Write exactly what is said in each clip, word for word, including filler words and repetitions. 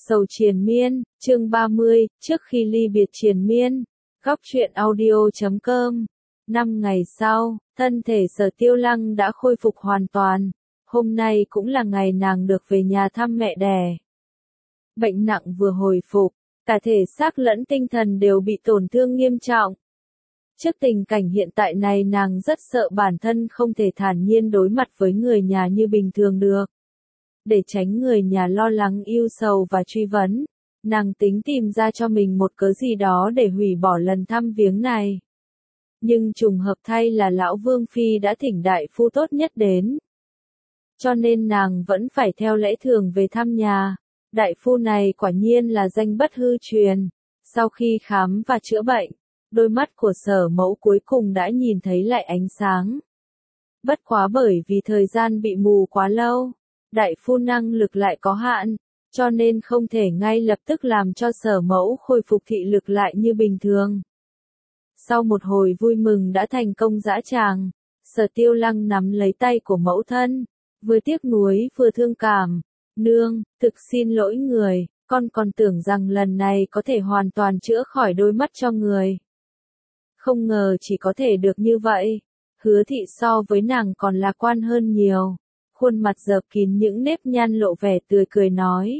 Sầu triền miên, chương ba mươi, trước khi ly biệt triền miên. Góc truyện audio chấm com. Năm ngày sau, thân thể Sở Tiêu Lăng đã khôi phục hoàn toàn. Hôm nay cũng là ngày nàng được về nhà thăm mẹ đẻ. Bệnh nặng vừa hồi phục, cả thể xác lẫn tinh thần đều bị tổn thương nghiêm trọng. Trước tình cảnh hiện tại này nàng rất sợ bản thân không thể thản nhiên đối mặt với người nhà như bình thường được. Để tránh người nhà lo lắng ưu sầu và truy vấn, nàng tính tìm ra cho mình một cớ gì đó để hủy bỏ lần thăm viếng này. Nhưng trùng hợp thay là lão Vương Phi đã thỉnh đại phu tốt nhất đến. Cho nên nàng vẫn phải theo lẽ thường về thăm nhà. Đại phu này quả nhiên là danh bất hư truyền. Sau khi khám và chữa bệnh, đôi mắt của Sở Mẫu cuối cùng đã nhìn thấy lại ánh sáng. Bất quá bởi vì thời gian bị mù quá lâu, đại phu năng lực lại có hạn, cho nên không thể ngay lập tức làm cho Sở Mẫu khôi phục thị lực lại như bình thường. Sau một hồi vui mừng đã thành công dã tràng, Sở Tiêu Lăng nắm lấy tay của mẫu thân, vừa tiếc nuối vừa thương cảm. Nương, thực xin lỗi người, con còn tưởng rằng lần này có thể hoàn toàn chữa khỏi đôi mắt cho người. Không ngờ chỉ có thể được như vậy. Hứa thị so với nàng còn lạc quan hơn nhiều. Khuôn mặt dợp kín những nếp nhăn lộ vẻ tươi cười nói.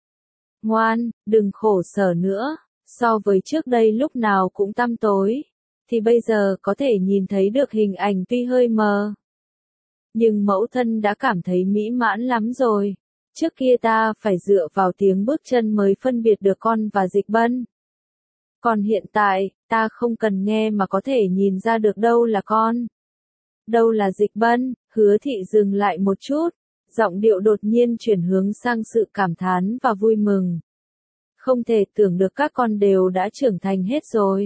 Ngoan, đừng khổ sở nữa, so với trước đây lúc nào cũng tăm tối, thì bây giờ có thể nhìn thấy được hình ảnh tuy hơi mờ. Nhưng mẫu thân đã cảm thấy mỹ mãn lắm rồi. Trước kia ta phải dựa vào tiếng bước chân mới phân biệt được con và Dịch Bân. Còn hiện tại, ta không cần nghe mà có thể nhìn ra được đâu là con, đâu là Dịch Bân. Hứa thị dừng lại một chút, giọng điệu đột nhiên chuyển hướng sang sự cảm thán và vui mừng. Không thể tưởng được các con đều đã trưởng thành hết rồi.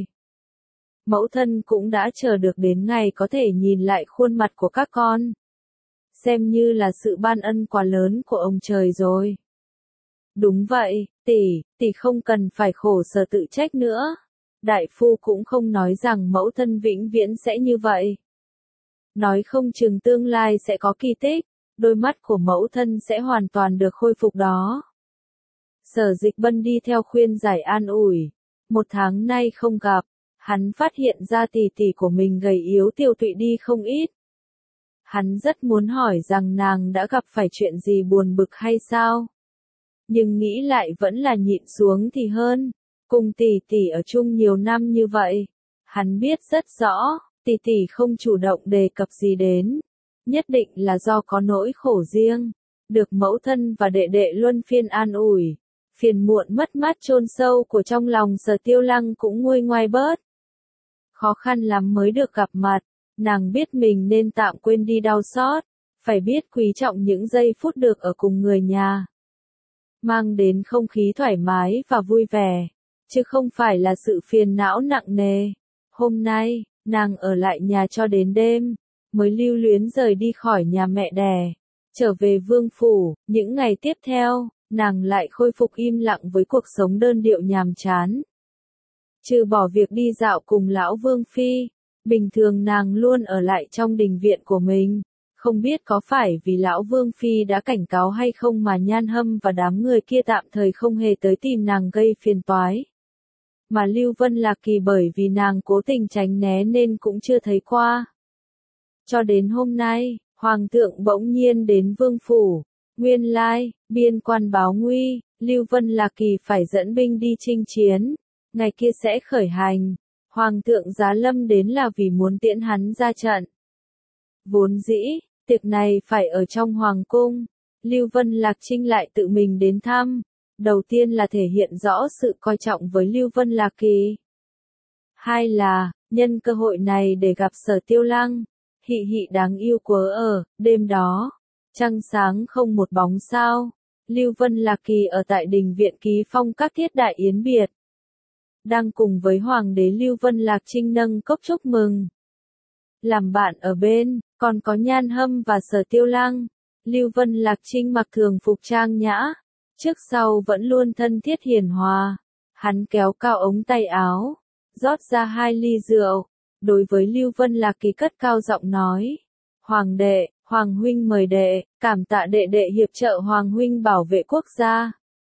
Mẫu thân cũng đã chờ được đến ngày có thể nhìn lại khuôn mặt của các con. Xem như là sự ban ân quá lớn của ông trời rồi. Đúng vậy, tỷ, tỷ không cần phải khổ sở tự trách nữa. Đại phu cũng không nói rằng mẫu thân vĩnh viễn sẽ như vậy. Nói không chừng tương lai sẽ có kỳ tích, đôi mắt của mẫu thân sẽ hoàn toàn được khôi phục đó. Sở Dịch Bân đi theo khuyên giải an ủi. Một tháng nay không gặp, hắn phát hiện ra tỷ tỷ của mình gầy yếu tiêu tụy đi không ít. Hắn rất muốn hỏi rằng nàng đã gặp phải chuyện gì buồn bực hay sao. Nhưng nghĩ lại vẫn là nhịn xuống thì hơn. Cùng tỷ tỷ ở chung nhiều năm như vậy, hắn biết rất rõ, tỷ tỷ không chủ động đề cập gì đến. Nhất định là do có nỗi khổ riêng. Được mẫu thân và đệ đệ luân phiên an ủi. Phiền muộn mất mát chôn sâu của trong lòng Sở Tiêu Lăng cũng nguôi ngoai bớt. Khó khăn lắm mới được gặp mặt. Nàng biết mình nên tạm quên đi đau xót, phải biết quý trọng những giây phút được ở cùng người nhà. Mang đến không khí thoải mái và vui vẻ, chứ không phải là sự phiền não nặng nề. Hôm nay, nàng ở lại nhà cho đến đêm, mới lưu luyến rời đi khỏi nhà mẹ đẻ, trở về vương phủ. Những ngày tiếp theo, nàng lại khôi phục im lặng với cuộc sống đơn điệu nhàm chán. Trừ bỏ việc đi dạo cùng lão Vương Phi, bình thường nàng luôn ở lại trong đình viện của mình. Không biết có phải vì lão Vương Phi đã cảnh cáo hay không mà Nhan Hâm và đám người kia tạm thời không hề tới tìm nàng gây phiền toái. Mà Lưu Vân Lạc Kỳ bởi vì nàng cố tình tránh né nên cũng chưa thấy qua. Cho đến hôm nay, Hoàng thượng bỗng nhiên đến vương phủ. Nguyên lai, biên quan báo nguy, Lưu Vân Lạc Kỳ phải dẫn binh đi chinh chiến. Ngày kia sẽ khởi hành. Hoàng thượng giá lâm đến là vì muốn tiễn hắn ra trận. Vốn dĩ, tiệc này phải ở trong hoàng cung. Lưu Vân Lạc Trinh lại tự mình đến thăm. Đầu tiên là thể hiện rõ sự coi trọng với Lưu Vân Lạc Kỳ. Hai là, nhân cơ hội này để gặp Sở Tiêu Lăng. Hị hị đáng yêu quớ ở, đêm đó, trăng sáng không một bóng sao. Lưu Vân Lạc Kỳ ở tại đình viện ký phong các thiết đại yến biệt. Đang cùng với Hoàng đế Lưu Vân Lạc Trinh nâng cốc chúc mừng. Làm bạn ở bên, còn có Nhan Hâm và Sở Tiêu Lăng. Lưu Vân Lạc Trinh mặc thường phục trang nhã, trước sau vẫn luôn thân thiết hiền hòa. Hắn kéo cao ống tay áo, rót ra hai ly rượu. Đối với Lưu Vân Lạc Kỳ cất cao giọng nói. Hoàng đệ, Hoàng huynh mời đệ, cảm tạ đệ đệ hiệp trợ Hoàng huynh bảo vệ quốc gia.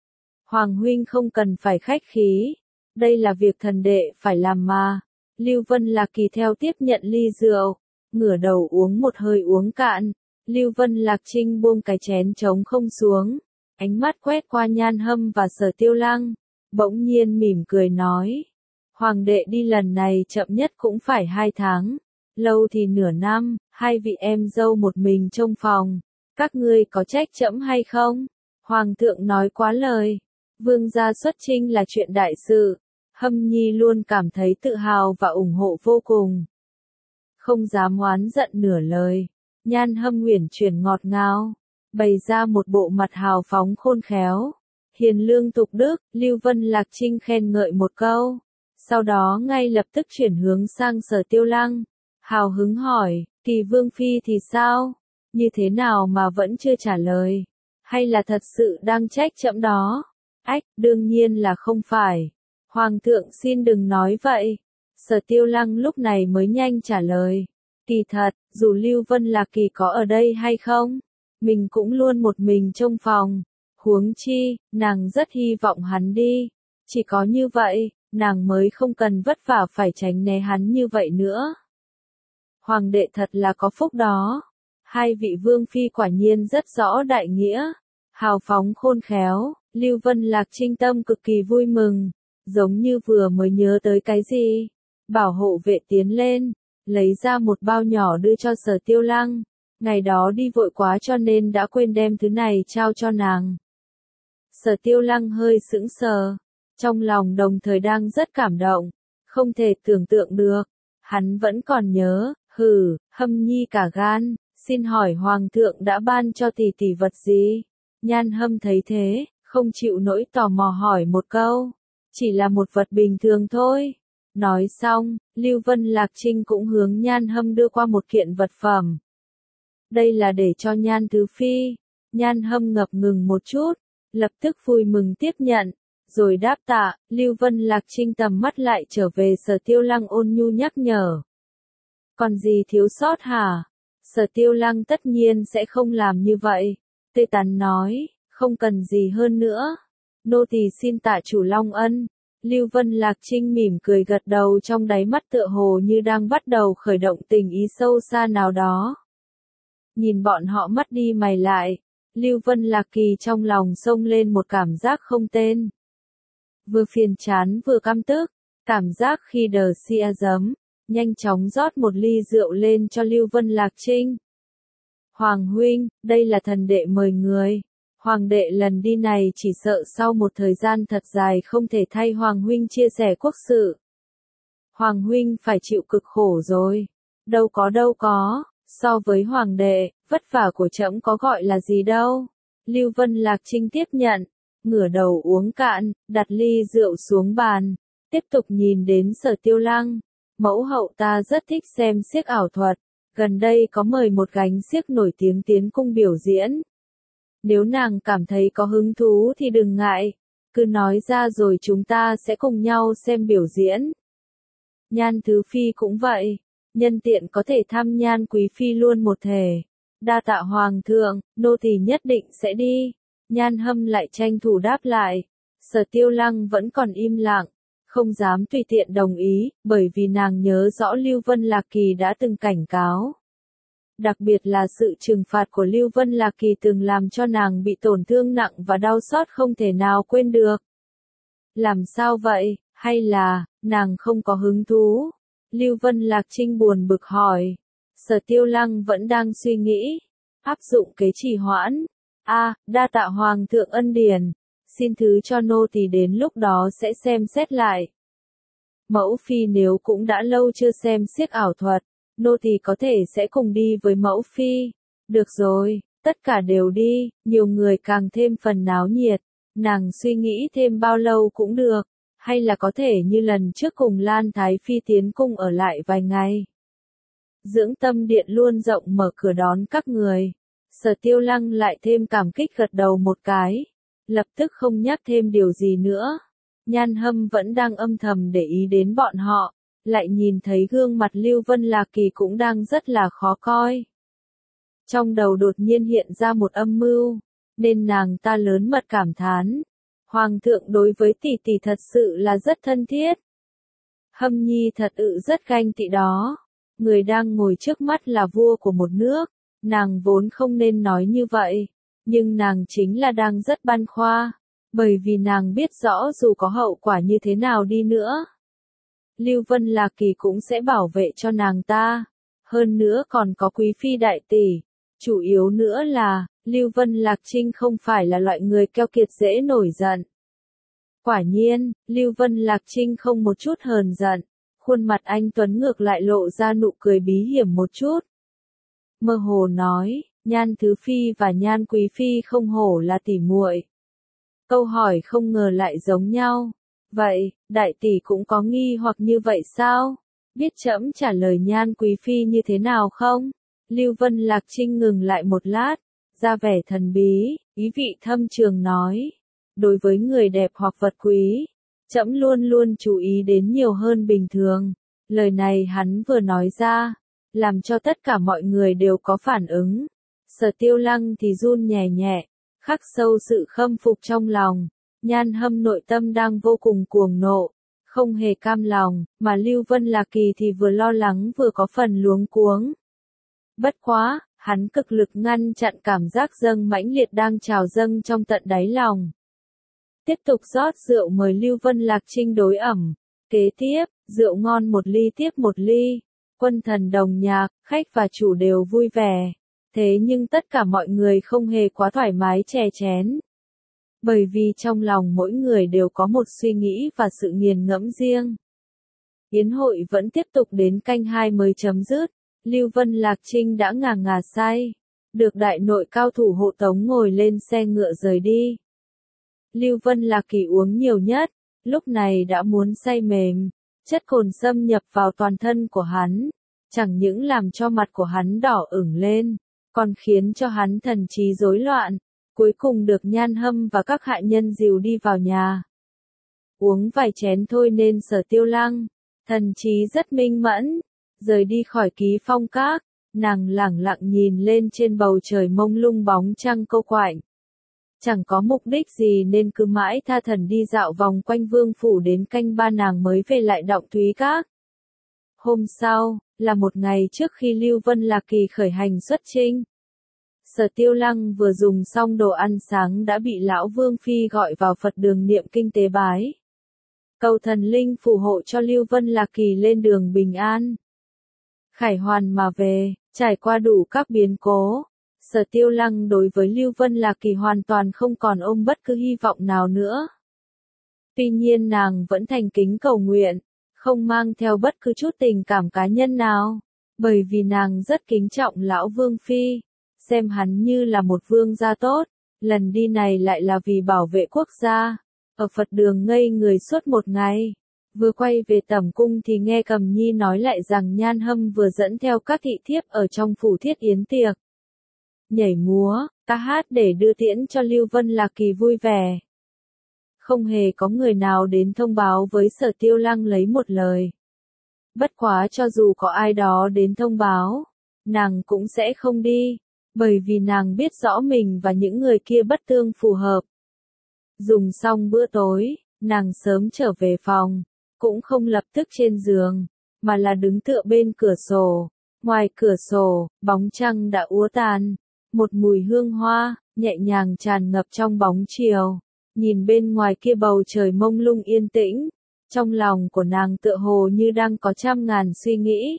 Hoàng huynh không cần phải khách khí, đây là việc thần đệ phải làm mà. Lưu Vân Lạc Kỳ theo tiếp nhận ly rượu, ngửa đầu uống một hơi uống cạn. Lưu Vân Lạc Trinh buông cái chén trống không xuống, ánh mắt quét qua Nhan Hâm và Sở Tiêu Lăng, bỗng nhiên mỉm cười nói. Hoàng đệ đi lần này chậm nhất cũng phải hai tháng, lâu thì nửa năm, hai vị em dâu một mình trong phòng, các ngươi có trách trẫm hay không? Hoàng thượng nói quá lời, vương gia xuất chinh là chuyện đại sự, Hâm Nhi luôn cảm thấy tự hào và ủng hộ vô cùng. Không dám oán giận nửa lời, Nhan Hâm uyển chuyển ngọt ngào, bày ra một bộ mặt hào phóng khôn khéo, hiền lương tục đức. Lưu Vân Lạc Trinh khen ngợi một câu, sau đó ngay lập tức chuyển hướng sang Sở Tiêu Lăng, hào hứng hỏi, Kỳ Vương Phi thì sao? Như thế nào mà vẫn chưa trả lời? Hay là thật sự đang trách trẫm đó? Ách, đương nhiên là không phải. Hoàng thượng xin đừng nói vậy. Sở Tiêu Lăng lúc này mới nhanh trả lời. Kỳ thật, dù Lưu Vân Lạc Kỳ có ở đây hay không, mình cũng luôn một mình trong phòng. Huống chi, nàng rất hy vọng hắn đi. Chỉ có như vậy, nàng mới không cần vất vả phải tránh né hắn như vậy nữa. Hoàng đệ thật là có phúc đó. Hai vị vương phi quả nhiên rất rõ đại nghĩa, hào phóng khôn khéo. Lưu Vân Lạc Trinh tâm cực kỳ vui mừng, giống như vừa mới nhớ tới cái gì. Bảo hộ vệ tiến lên, lấy ra một bao nhỏ đưa cho Sở Tiêu Lăng. Ngày đó đi vội quá cho nên đã quên đem thứ này trao cho nàng. Sở Tiêu Lăng hơi sững sờ, trong lòng đồng thời đang rất cảm động, không thể tưởng tượng được. Hắn vẫn còn nhớ, hừ, Hâm Nhi cả gan, xin hỏi Hoàng thượng đã ban cho tỷ tỷ vật gì? Nhan Hâm thấy thế, không chịu nỗi tò mò hỏi một câu, chỉ là một vật bình thường thôi. Nói xong, Lưu Vân Lạc Trinh cũng hướng Nhan Hâm đưa qua một kiện vật phẩm. Đây là để cho Nhan Thứ Phi. Nhan Hâm ngập ngừng một chút, lập tức vui mừng tiếp nhận, rồi đáp tạ. Lưu Vân Lạc Trinh tầm mắt lại trở về Sở Tiêu Lăng ôn nhu nhắc nhở. Còn gì thiếu sót hả? Sở Tiêu Lăng tất nhiên sẽ không làm như vậy. Tê Tán nói, không cần gì hơn nữa. Nô tỳ xin tạ chủ long ân. Lưu Vân Lạc Trinh mỉm cười gật đầu, trong đáy mắt tựa hồ như đang bắt đầu khởi động tình ý sâu xa nào đó. Nhìn bọn họ mắt đi mày lại, Lưu Vân Lạc Kỳ trong lòng xông lên một cảm giác không tên. Vừa phiền chán vừa căm tức, cảm giác khi đờ xia giấm, nhanh chóng rót một ly rượu lên cho Lưu Vân Lạc Trinh. Hoàng huynh, đây là thần đệ mời người. Hoàng đệ lần đi này chỉ sợ sau một thời gian thật dài không thể thay Hoàng huynh chia sẻ quốc sự. Hoàng huynh phải chịu cực khổ rồi. Đâu có đâu có, so với Hoàng đệ, vất vả của trẫm có gọi là gì đâu. Lưu Vân Lạc Trinh tiếp nhận, ngửa đầu uống cạn, đặt ly rượu xuống bàn, tiếp tục nhìn đến Sở Tiêu Lăng. Mẫu hậu ta rất thích xem xiếc ảo thuật, gần đây có mời một gánh xiếc nổi tiếng tiến cung biểu diễn. Nếu nàng cảm thấy có hứng thú thì đừng ngại, cứ nói ra rồi chúng ta sẽ cùng nhau xem biểu diễn. Nhan Thứ Phi cũng vậy, nhân tiện có thể thăm Nhan Quý Phi luôn một thể. Đa tạ Hoàng thượng, nô tỳ nhất định sẽ đi. Nhan Hâm lại tranh thủ đáp lại. Sở Tiêu Lăng vẫn còn im lặng, không dám tùy tiện đồng ý, bởi vì nàng nhớ rõ Lưu Vân Lạc Kỳ đã từng cảnh cáo. Đặc biệt là sự trừng phạt của Lưu Vân Lạc Kỳ từng làm cho nàng bị tổn thương nặng và đau xót không thể nào quên được. Làm sao vậy, hay là, nàng không có hứng thú? Lưu Vân Lạc Trinh buồn bực hỏi. Sở Tiêu Lăng vẫn đang suy nghĩ, áp dụng kế trì hoãn. A, đa tạ Hoàng thượng ân điển, xin thứ cho nô tỳ đến lúc đó sẽ xem xét lại. Mẫu phi nếu cũng đã lâu chưa xem xiếc ảo thuật, nô tỳ có thể sẽ cùng đi với mẫu phi. Được rồi, tất cả đều đi, nhiều người càng thêm phần náo nhiệt. Nàng suy nghĩ thêm bao lâu cũng được, hay là có thể như lần trước cùng Lan Thái Phi tiến cung ở lại vài ngày. Dưỡng Tâm Điện luôn rộng mở cửa đón các người. Sở Tiêu Lăng lại thêm cảm kích gật đầu một cái, lập tức không nhắc thêm điều gì nữa. Nhan Hâm vẫn đang âm thầm để ý đến bọn họ, lại nhìn thấy gương mặt Lưu Vân Lạc Kỳ cũng đang rất là khó coi. Trong đầu đột nhiên hiện ra một âm mưu, nên nàng ta lớn mật cảm thán. Hoàng thượng đối với tỷ tỷ thật sự là rất thân thiết. Hâm nhi thật ự rất ganh tị đó. Người đang ngồi trước mắt là vua của một nước, nàng vốn không nên nói như vậy, nhưng nàng chính là đang rất băn khoăn, bởi vì nàng biết rõ dù có hậu quả như thế nào đi nữa, Lưu Vân Lạc Kỳ cũng sẽ bảo vệ cho nàng ta, hơn nữa còn có quý phi đại tỷ, chủ yếu nữa là, Lưu Vân Lạc Trinh không phải là loại người keo kiệt dễ nổi giận. Quả nhiên, Lưu Vân Lạc Trinh không một chút hờn giận, khuôn mặt anh tuấn ngược lại lộ ra nụ cười bí hiểm một chút. Mơ hồ nói, Nhan Thứ Phi và Nhan Quý Phi không hổ là tỉ muội. Câu hỏi không ngờ lại giống nhau. Vậy, đại tỷ cũng có nghi hoặc như vậy sao? Biết trẫm trả lời Nhan Quý Phi như thế nào không? Lưu Vân Lạc Trinh ngừng lại một lát, ra vẻ thần bí, ý vị thâm trường nói. Đối với người đẹp hoặc vật quý, trẫm luôn luôn chú ý đến nhiều hơn bình thường. Lời này hắn vừa nói ra, làm cho tất cả mọi người đều có phản ứng. Sở Tiêu Lăng thì run nhẹ nhẹ, khắc sâu sự khâm phục trong lòng. Nhan Hâm nội tâm đang vô cùng cuồng nộ, không hề cam lòng, mà Lưu Vân Lạc Kỳ thì vừa lo lắng vừa có phần luống cuống. Bất quá, hắn cực lực ngăn chặn cảm giác dâng mãnh liệt đang trào dâng trong tận đáy lòng. Tiếp tục rót rượu mời Lưu Vân Lạc Trinh đối ẩm. Kế tiếp, rượu ngon một ly tiếp một ly. Quân thần đồng nhạc, khách và chủ đều vui vẻ. Thế nhưng tất cả mọi người không hề quá thoải mái chè chén. Bởi vì trong lòng mỗi người đều có một suy nghĩ và sự nghiền ngẫm riêng. Yến hội vẫn tiếp tục đến canh hai mới chấm dứt. Lưu Vân Lạc Trinh đã ngà ngà say. Được đại nội cao thủ hộ tống ngồi lên xe ngựa rời đi. Lưu Vân Lạc Kỳ uống nhiều nhất, lúc này đã muốn say mềm, chất cồn xâm nhập vào toàn thân của hắn, chẳng những làm cho mặt của hắn đỏ ửng lên, còn khiến cho hắn thần trí rối loạn, cuối cùng được Nhan Hâm và các hạ nhân dìu đi vào nhà. Uống vài chén thôi nên Sở Tiêu Lăng, thần trí rất minh mẫn, rời đi khỏi Ký Phong Các, nàng lẳng lặng nhìn lên trên bầu trời mông lung bóng trăng câu quạnh. Chẳng có mục đích gì nên cứ mãi tha thần đi dạo vòng quanh vương phủ đến canh ba nàng mới về lại Động Thúy Các. Hôm sau, là một ngày trước khi Lưu Vân Lạc Kỳ khởi hành xuất chinh. Sở Tiêu Lăng vừa dùng xong đồ ăn sáng đã bị lão Vương Phi gọi vào Phật đường niệm kinh tế bái. Cầu thần linh phù hộ cho Lưu Vân Lạc Kỳ lên đường bình an. Khải hoàn mà về, trải qua đủ các biến cố. Sở Tiêu Lăng đối với Lưu Vân Lạc Kỳ hoàn toàn không còn ôm bất cứ hy vọng nào nữa. Tuy nhiên nàng vẫn thành kính cầu nguyện, không mang theo bất cứ chút tình cảm cá nhân nào, bởi vì nàng rất kính trọng lão Vương Phi, xem hắn như là một vương gia tốt, lần đi này lại là vì bảo vệ quốc gia. Ở Phật đường ngây người suốt một ngày, vừa quay về tẩm cung thì nghe Cầm Nhi nói lại rằng Nhan Hâm vừa dẫn theo các thị thiếp ở trong phủ thiết yến tiệc. Nhảy múa, ca hát để đưa tiễn cho Lưu Vân Lạc Kỳ vui vẻ. Không hề có người nào đến thông báo với Sở Tiêu Lăng lấy một lời. Bất quá cho dù có ai đó đến thông báo, nàng cũng sẽ không đi, bởi vì nàng biết rõ mình và những người kia bất tương phù hợp. Dùng xong bữa tối, nàng sớm trở về phòng, cũng không lập tức trên giường, mà là đứng tựa bên cửa sổ. Ngoài cửa sổ, bóng trăng đã úa tàn. Một mùi hương hoa, nhẹ nhàng tràn ngập trong bóng chiều. Nhìn bên ngoài kia bầu trời mông lung yên tĩnh, trong lòng của nàng tựa hồ như đang có trăm ngàn suy nghĩ.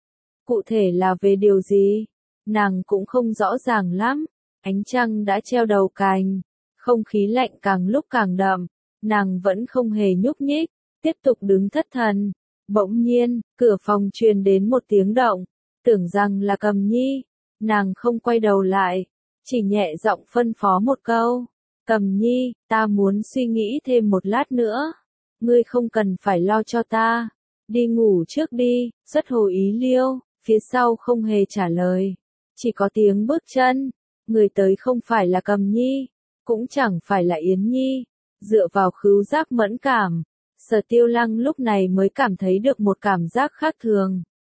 Cụ thể là về điều gì? Nàng cũng không rõ ràng lắm. Ánh trăng đã treo đầu cành, không khí lạnh càng lúc càng đậm, nàng vẫn không hề nhúc nhích, tiếp tục đứng thất thần. Bỗng nhiên, cửa phòng truyền đến một tiếng động, tưởng rằng là Cầm Nhi. Nàng không quay đầu lại, chỉ nhẹ giọng phân phó một câu. Cầm Nhi, ta muốn suy nghĩ thêm một lát nữa. Ngươi không cần phải lo cho ta. Đi ngủ trước đi, xuất hồ ý liêu, phía sau không hề trả lời. Chỉ có tiếng bước chân. Người tới không phải là Cầm Nhi, cũng chẳng phải là Yến Nhi. Dựa vào khứu giác mẫn cảm, Sở Tiêu Lăng lúc này mới cảm thấy được một cảm giác khác thường.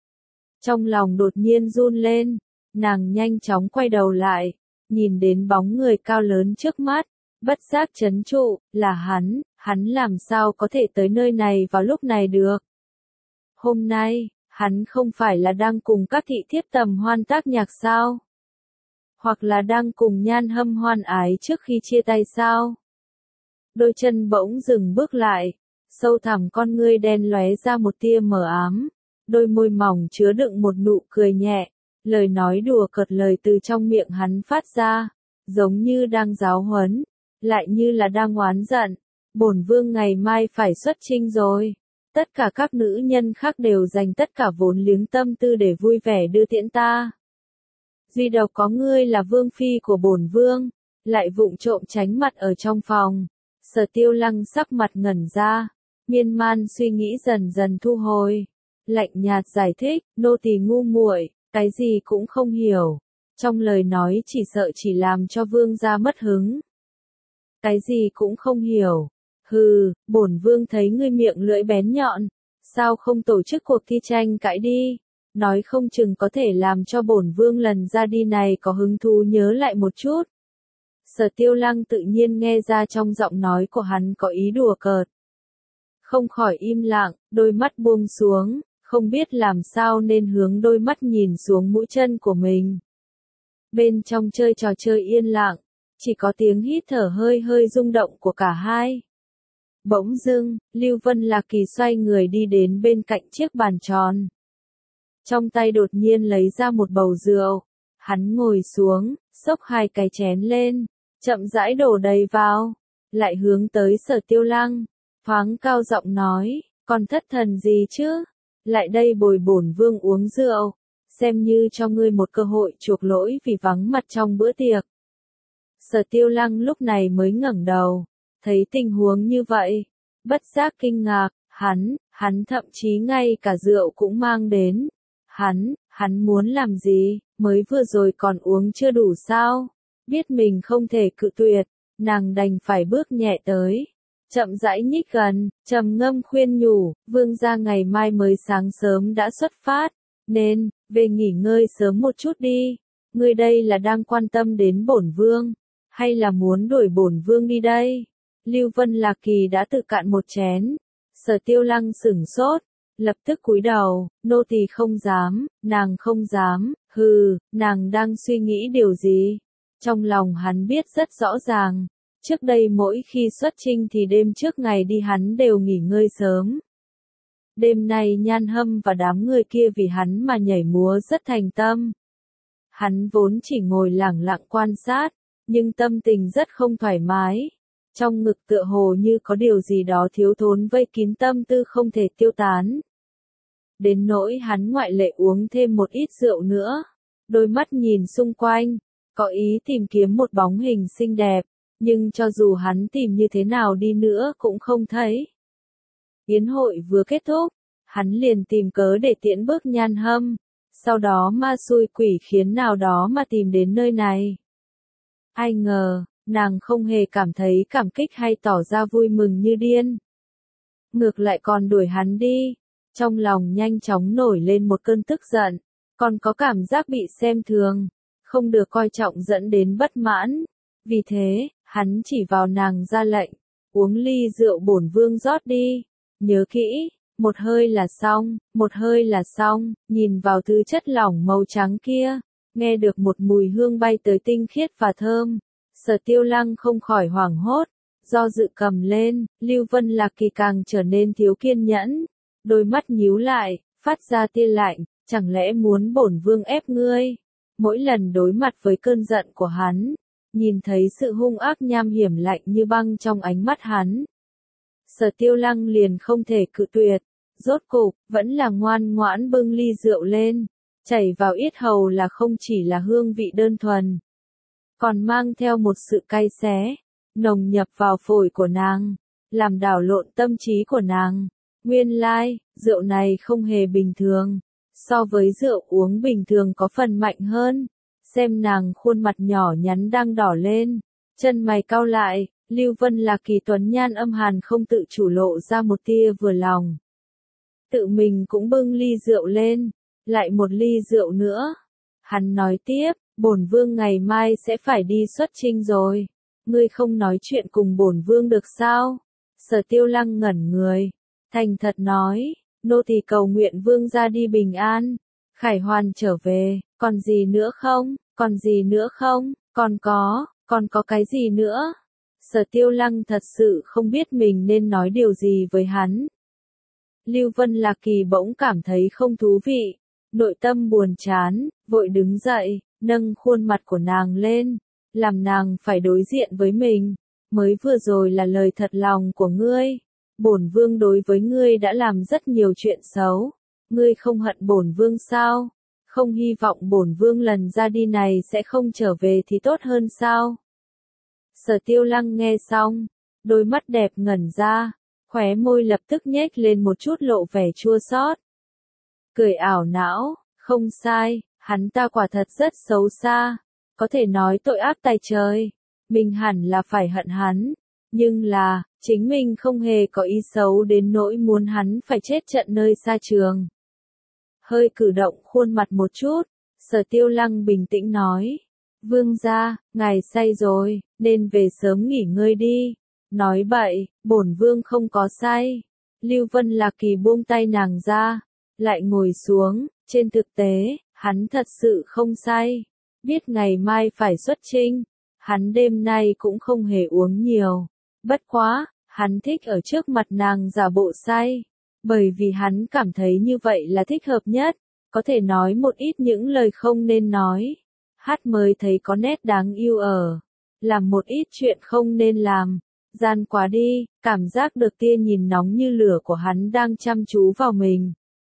Trong lòng đột nhiên run lên. Nàng nhanh chóng quay đầu lại, nhìn đến bóng người cao lớn trước mắt, bất giác chấn trụ, là hắn, hắn làm sao có thể tới nơi này vào lúc này được. Hôm nay, hắn không phải là đang cùng các thị thiếp tầm hoan tác nhạc sao? Hoặc là đang cùng Nhan Hâm hoan ái trước khi chia tay sao? Đôi chân bỗng dừng bước lại, sâu thẳm con ngươi đen lóe ra một tia mờ ám, đôi môi mỏng chứa đựng một nụ cười nhẹ, lời nói đùa cợt lời từ trong miệng hắn phát ra, giống như đang giáo huấn, lại như là đang oán giận. Bổn vương ngày mai phải xuất chinh rồi. Tất cả các nữ nhân khác đều dành tất cả vốn liếng tâm tư để vui vẻ đưa tiễn ta. Duy độc có ngươi là vương phi của bổn vương, lại vụng trộm tránh mặt ở trong phòng. Sở Tiêu Lăng sắc mặt ngẩn ra, miên man suy nghĩ dần dần thu hồi, lạnh nhạt giải thích, nô tỳ ngu muội, cái gì cũng không hiểu, trong lời nói chỉ sợ chỉ làm cho vương gia mất hứng. Cái gì cũng không hiểu, hừ, bổn vương thấy ngươi miệng lưỡi bén nhọn, sao không tổ chức cuộc thi tranh cãi đi, nói không chừng có thể làm cho bổn vương lần ra đi này có hứng thú nhớ lại một chút. Sở Tiêu Lăng tự nhiên nghe ra trong giọng nói của hắn có ý đùa cợt. Không khỏi im lặng, đôi mắt buông xuống, không biết làm sao nên hướng đôi mắt nhìn xuống mũi chân của mình. Bên trong chơi trò chơi yên lặng, chỉ có tiếng hít thở hơi hơi rung động của cả hai. Bỗng dưng, Lưu Vân Lạc Kỳ xoay người đi đến bên cạnh chiếc bàn tròn. Trong tay đột nhiên lấy ra một bầu rượu, hắn ngồi xuống, xốc hai cái chén lên, chậm rãi đổ đầy vào, lại hướng tới Sở Tiêu Lăng, thoáng cao giọng nói, còn thất thần gì chứ, lại đây bồi bổn vương uống rượu, xem như cho ngươi một cơ hội chuộc lỗi vì vắng mặt trong bữa tiệc. Sở Tiêu Lăng lúc này mới ngẩng đầu, thấy tình huống như vậy, bất giác kinh ngạc, hắn, hắn thậm chí ngay cả rượu cũng mang đến. Hắn, hắn muốn làm gì, mới vừa rồi còn uống chưa đủ sao? Biết mình không thể cự tuyệt, nàng đành phải bước nhẹ tới, chậm rãi nhích gần, trầm ngâm khuyên nhủ, vương gia ngày mai mới sáng sớm đã xuất phát, nên, về nghỉ ngơi sớm một chút đi, ngươi đây là đang quan tâm đến bổn vương, hay là muốn đuổi bổn vương đi đây? Lưu Vân Lạc Kỳ đã tự cạn một chén, Sở Tiêu Lăng sửng sốt, lập tức cúi đầu, nô tỳ không dám, nàng không dám, hừ, nàng đang suy nghĩ điều gì? Trong lòng hắn biết rất rõ ràng, trước đây mỗi khi xuất chinh thì đêm trước ngày đi hắn đều nghỉ ngơi sớm. Đêm nay Nhan Hâm và đám người kia vì hắn mà nhảy múa rất thành tâm. Hắn vốn chỉ ngồi lẳng lặng quan sát, nhưng tâm tình rất không thoải mái. Trong ngực tựa hồ như có điều gì đó thiếu thốn vây kín tâm tư không thể tiêu tán. Đến nỗi hắn ngoại lệ uống thêm một ít rượu nữa, đôi mắt nhìn xung quanh, có ý tìm kiếm một bóng hình xinh đẹp, nhưng cho dù hắn tìm như thế nào đi nữa cũng không thấy. Yến hội vừa kết thúc, hắn liền tìm cớ để tiễn bước Nhan Hâm, sau đó ma xui quỷ khiến nào đó mà tìm đến nơi này. Ai ngờ, nàng không hề cảm thấy cảm kích hay tỏ ra vui mừng như điên. Ngược lại còn đuổi hắn đi, trong lòng nhanh chóng nổi lên một cơn tức giận, còn có cảm giác bị xem thường, không được coi trọng dẫn đến bất mãn. Vì thế, hắn chỉ vào nàng ra lệnh, uống ly rượu bổn vương rót đi, nhớ kỹ, một hơi là xong, một hơi là xong, nhìn vào thứ chất lỏng màu trắng kia, nghe được một mùi hương bay tới tinh khiết và thơm. Sở Tiêu Lăng không khỏi hoảng hốt, do dự cầm lên, Lưu Vân Lạc Kỳ càng trở nên thiếu kiên nhẫn, đôi mắt nhíu lại, phát ra tia lạnh, chẳng lẽ muốn bổn vương ép ngươi? Mỗi lần đối mặt với cơn giận của hắn, nhìn thấy sự hung ác nham hiểm lạnh như băng trong ánh mắt hắn. Sở Tiêu Lăng liền không thể cự tuyệt, rốt cục, vẫn là ngoan ngoãn bưng ly rượu lên, chảy vào yết hầu là không chỉ là hương vị đơn thuần, còn mang theo một sự cay xé, nồng nhập vào phổi của nàng, làm đảo lộn tâm trí của nàng. Nguyên lai, like, rượu này không hề bình thường, so với rượu uống bình thường có phần mạnh hơn. Xem nàng khuôn mặt nhỏ nhắn đang đỏ lên, chân mày cau lại, Lưu Vân Lạc Kỳ tuấn nhan âm hàn không tự chủ lộ ra một tia vừa lòng. Tự mình cũng bưng ly rượu lên, lại một ly rượu nữa. Hắn nói tiếp, bổn vương ngày mai sẽ phải đi xuất chinh rồi, ngươi không nói chuyện cùng bổn vương được sao? Sở Tiêu Lăng ngẩn người, thành thật nói, nô tỳ cầu nguyện vương gia đi bình an, khải hoàn trở về, còn gì nữa không, còn gì nữa không, còn có, còn có cái gì nữa? Sở Tiêu Lăng thật sự không biết mình nên nói điều gì với hắn. Lưu Vân Lạc Kỳ bỗng cảm thấy không thú vị, nội tâm buồn chán, vội đứng dậy, nâng khuôn mặt của nàng lên, làm nàng phải đối diện với mình. Mới vừa rồi là lời thật lòng của ngươi. Bổn vương đối với ngươi đã làm rất nhiều chuyện xấu. Ngươi không hận bổn vương sao? Không hy vọng bổn vương lần ra đi này sẽ không trở về thì tốt hơn sao? Sở Tiêu Lăng nghe xong, đôi mắt đẹp ngẩn ra, khóe môi lập tức nhếch lên một chút lộ vẻ chua xót. Cười ảo não, không sai, hắn ta quả thật rất xấu xa, có thể nói tội ác tày trời. Mình hẳn là phải hận hắn, nhưng là, chính mình không hề có ý xấu đến nỗi muốn hắn phải chết trận nơi xa trường. Hơi cử động khuôn mặt một chút, Sở Tiêu Lăng bình tĩnh nói, vương gia, ngài say rồi, nên về sớm nghỉ ngơi đi. Nói bậy, bổn vương không có say. Lưu Vân Lạc Kỳ buông tay nàng ra, lại ngồi xuống, trên thực tế, hắn thật sự không say, biết ngày mai phải xuất chinh. Hắn đêm nay cũng không hề uống nhiều. Bất quá, hắn thích ở trước mặt nàng giả bộ say. Bởi vì hắn cảm thấy như vậy là thích hợp nhất. Có thể nói một ít những lời không nên nói. Hát mới thấy có nét đáng yêu ở. Làm một ít chuyện không nên làm. Gian quá đi, cảm giác được tia nhìn nóng như lửa của hắn đang chăm chú vào mình.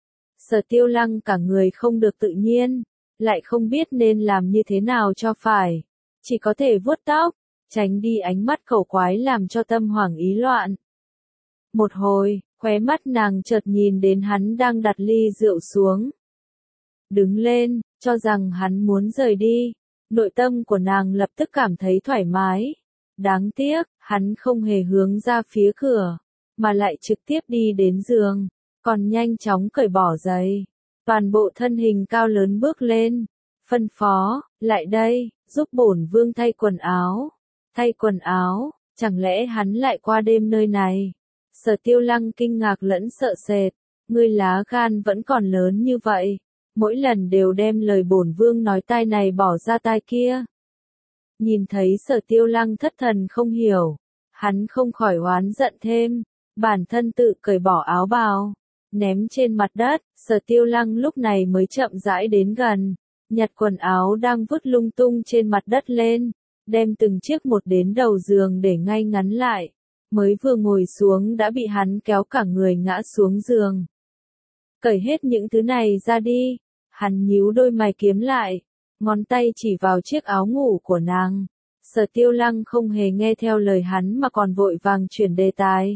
Sở Tiêu Lăng cả người không được tự nhiên. Lại không biết nên làm như thế nào cho phải. Chỉ có thể vuốt tóc, tránh đi ánh mắt khẩu quái làm cho tâm hoảng ý loạn. Một hồi, khóe mắt nàng chợt nhìn đến hắn đang đặt ly rượu xuống. Đứng lên, cho rằng hắn muốn rời đi. Nội tâm của nàng lập tức cảm thấy thoải mái. Đáng tiếc, hắn không hề hướng ra phía cửa, mà lại trực tiếp đi đến giường, còn nhanh chóng cởi bỏ giày. Toàn bộ thân hình cao lớn bước lên, phân phó, lại đây, giúp bổn vương thay quần áo. Thay quần áo, chẳng lẽ hắn lại qua đêm nơi này? Sở Tiêu Lăng kinh ngạc lẫn sợ sệt, ngươi lá gan vẫn còn lớn như vậy, mỗi lần đều đem lời bổn vương nói tai này bỏ ra tai kia. Nhìn thấy Sở Tiêu Lăng thất thần không hiểu, hắn không khỏi oán giận thêm, bản thân tự cởi bỏ áo bào, ném trên mặt đất. Sở Tiêu Lăng lúc này mới chậm rãi đến gần, nhặt quần áo đang vứt lung tung trên mặt đất lên, đem từng chiếc một đến đầu giường để ngay ngắn lại, mới vừa ngồi xuống đã bị hắn kéo cả người ngã xuống giường. Cởi hết những thứ này ra đi, hắn nhíu đôi mày kiếm lại, ngón tay chỉ vào chiếc áo ngủ của nàng. Sở Tiêu Lăng không hề nghe theo lời hắn mà còn vội vàng chuyển đề tài.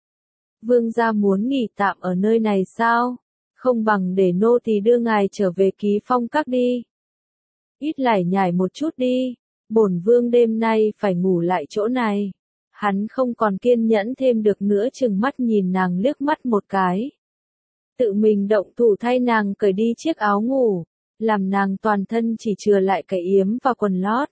Vương gia muốn nghỉ tạm ở nơi này sao? Không bằng để nô tỳ đưa ngài trở về Ký Phong Các đi. Ít lải nhải một chút đi, bổn vương đêm nay phải ngủ lại chỗ này. Hắn không còn kiên nhẫn thêm được nữa, chừng mắt nhìn nàng liếc mắt một cái. Tự mình động thủ thay nàng cởi đi chiếc áo ngủ, làm nàng toàn thân chỉ chừa lại cái yếm và quần lót.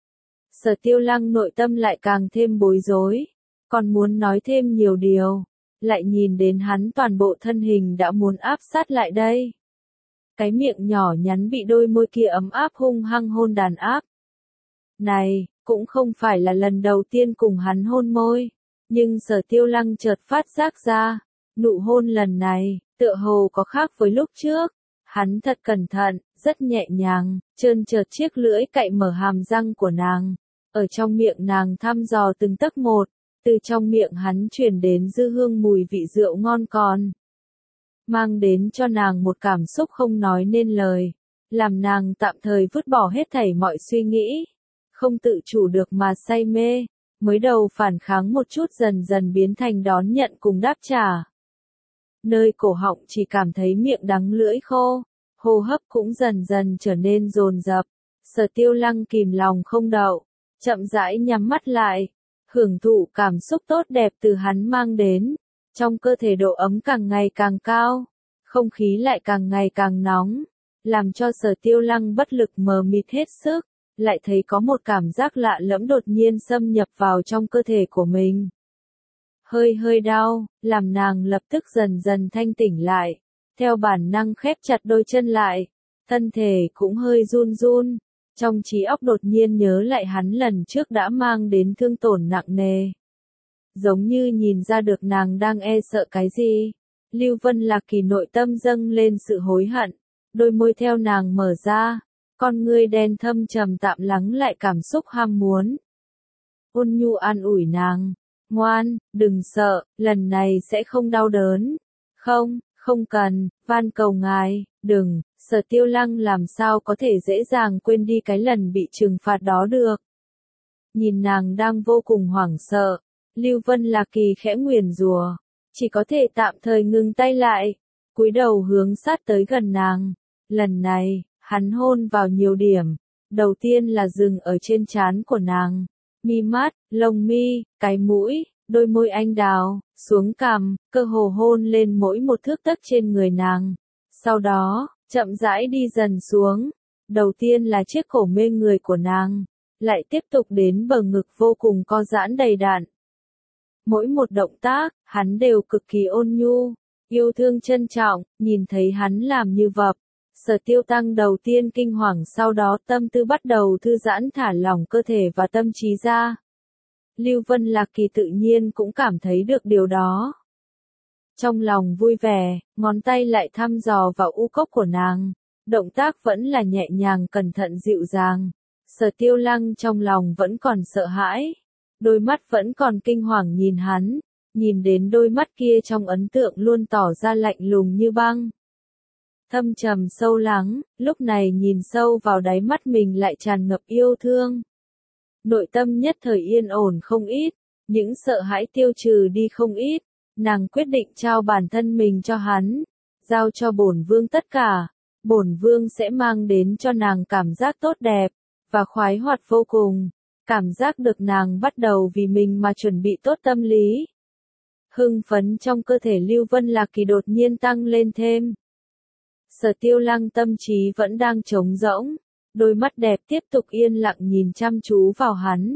Sở Tiêu Lăng nội tâm lại càng thêm bối rối, còn muốn nói thêm nhiều điều, lại nhìn đến hắn toàn bộ thân hình đã muốn áp sát lại đây. Cái miệng nhỏ nhắn bị đôi môi kia ấm áp hung hăng hôn đàn áp. Này, cũng không phải là lần đầu tiên cùng hắn hôn môi, nhưng Sở Tiêu Lăng chợt phát giác ra, nụ hôn lần này, tựa hồ có khác với lúc trước. Hắn thật cẩn thận, rất nhẹ nhàng, trơn trượt chiếc lưỡi cạy mở hàm răng của nàng, ở trong miệng nàng thăm dò từng tấc một, từ trong miệng hắn truyền đến dư hương mùi vị rượu ngon còn, mang đến cho nàng một cảm xúc không nói nên lời, làm nàng tạm thời vứt bỏ hết thảy mọi suy nghĩ, không tự chủ được mà say mê, mới đầu phản kháng một chút dần dần biến thành đón nhận cùng đáp trả. Nơi cổ họng chỉ cảm thấy miệng đắng lưỡi khô, hô hấp cũng dần dần trở nên dồn dập. Sở Tiêu Lăng kìm lòng không đậu, chậm rãi nhắm mắt lại, hưởng thụ cảm xúc tốt đẹp từ hắn mang đến. Trong cơ thể độ ấm càng ngày càng cao, không khí lại càng ngày càng nóng, làm cho Sở Tiêu Lăng bất lực mờ mịt hết sức, lại thấy có một cảm giác lạ lẫm đột nhiên xâm nhập vào trong cơ thể của mình. Hơi hơi đau, làm nàng lập tức dần dần thanh tỉnh lại, theo bản năng khép chặt đôi chân lại, thân thể cũng hơi run run, trong trí óc đột nhiên nhớ lại hắn lần trước đã mang đến thương tổn nặng nề. Giống như nhìn ra được nàng đang e sợ cái gì. Lưu Vân Lạc Kỳ nội tâm dâng lên sự hối hận, đôi môi theo nàng mở ra, con ngươi đen thâm trầm tạm lắng lại cảm xúc ham muốn. Ôn nhu an ủi nàng, ngoan, đừng sợ, lần này sẽ không đau đớn. Không, không cần, van cầu ngài, đừng, Sở Tiêu Lăng làm sao có thể dễ dàng quên đi cái lần bị trừng phạt đó được. Nhìn nàng đang vô cùng hoảng sợ, Lưu Vân Lạc Kỳ khẽ nguyền rủa, chỉ có thể tạm thời ngừng tay lại, cúi đầu hướng sát tới gần nàng. Lần này, hắn hôn vào nhiều điểm, đầu tiên là dừng ở trên trán của nàng, mi mắt, lông mi, cái mũi, đôi môi anh đào, xuống cằm, cơ hồ hôn lên mỗi một thước tấc trên người nàng. Sau đó, chậm rãi đi dần xuống, đầu tiên là chiếc cổ mê người của nàng, lại tiếp tục đến bờ ngực vô cùng co giãn đầy đặn. Mỗi một động tác, hắn đều cực kỳ ôn nhu, yêu thương trân trọng, nhìn thấy hắn làm như vậy. Sở Tiêu Tăng đầu tiên kinh hoàng, sau đó tâm tư bắt đầu thư giãn thả lỏng cơ thể và tâm trí ra. Lưu Vân Lạc Kỳ tự nhiên cũng cảm thấy được điều đó. Trong lòng vui vẻ, ngón tay lại thăm dò vào u cốc của nàng, động tác vẫn là nhẹ nhàng cẩn thận dịu dàng. Sở Tiêu Lăng trong lòng vẫn còn sợ hãi, đôi mắt vẫn còn kinh hoàng nhìn hắn, nhìn đến đôi mắt kia trong ấn tượng luôn tỏ ra lạnh lùng như băng. Thâm trầm sâu lắng, lúc này nhìn sâu vào đáy mắt mình lại tràn ngập yêu thương. Nội tâm nhất thời yên ổn không ít, những sợ hãi tiêu trừ đi không ít, nàng quyết định trao bản thân mình cho hắn, giao cho bổn vương tất cả, bổn vương sẽ mang đến cho nàng cảm giác tốt đẹp, và khoái hoạt vô cùng, cảm giác được nàng bắt đầu vì mình mà chuẩn bị tốt tâm lý. Hưng phấn trong cơ thể Lưu Vân Lạc Kỳ đột nhiên tăng lên thêm. Sở Tiêu Lăng tâm trí vẫn đang trống rỗng, đôi mắt đẹp tiếp tục yên lặng nhìn chăm chú vào hắn.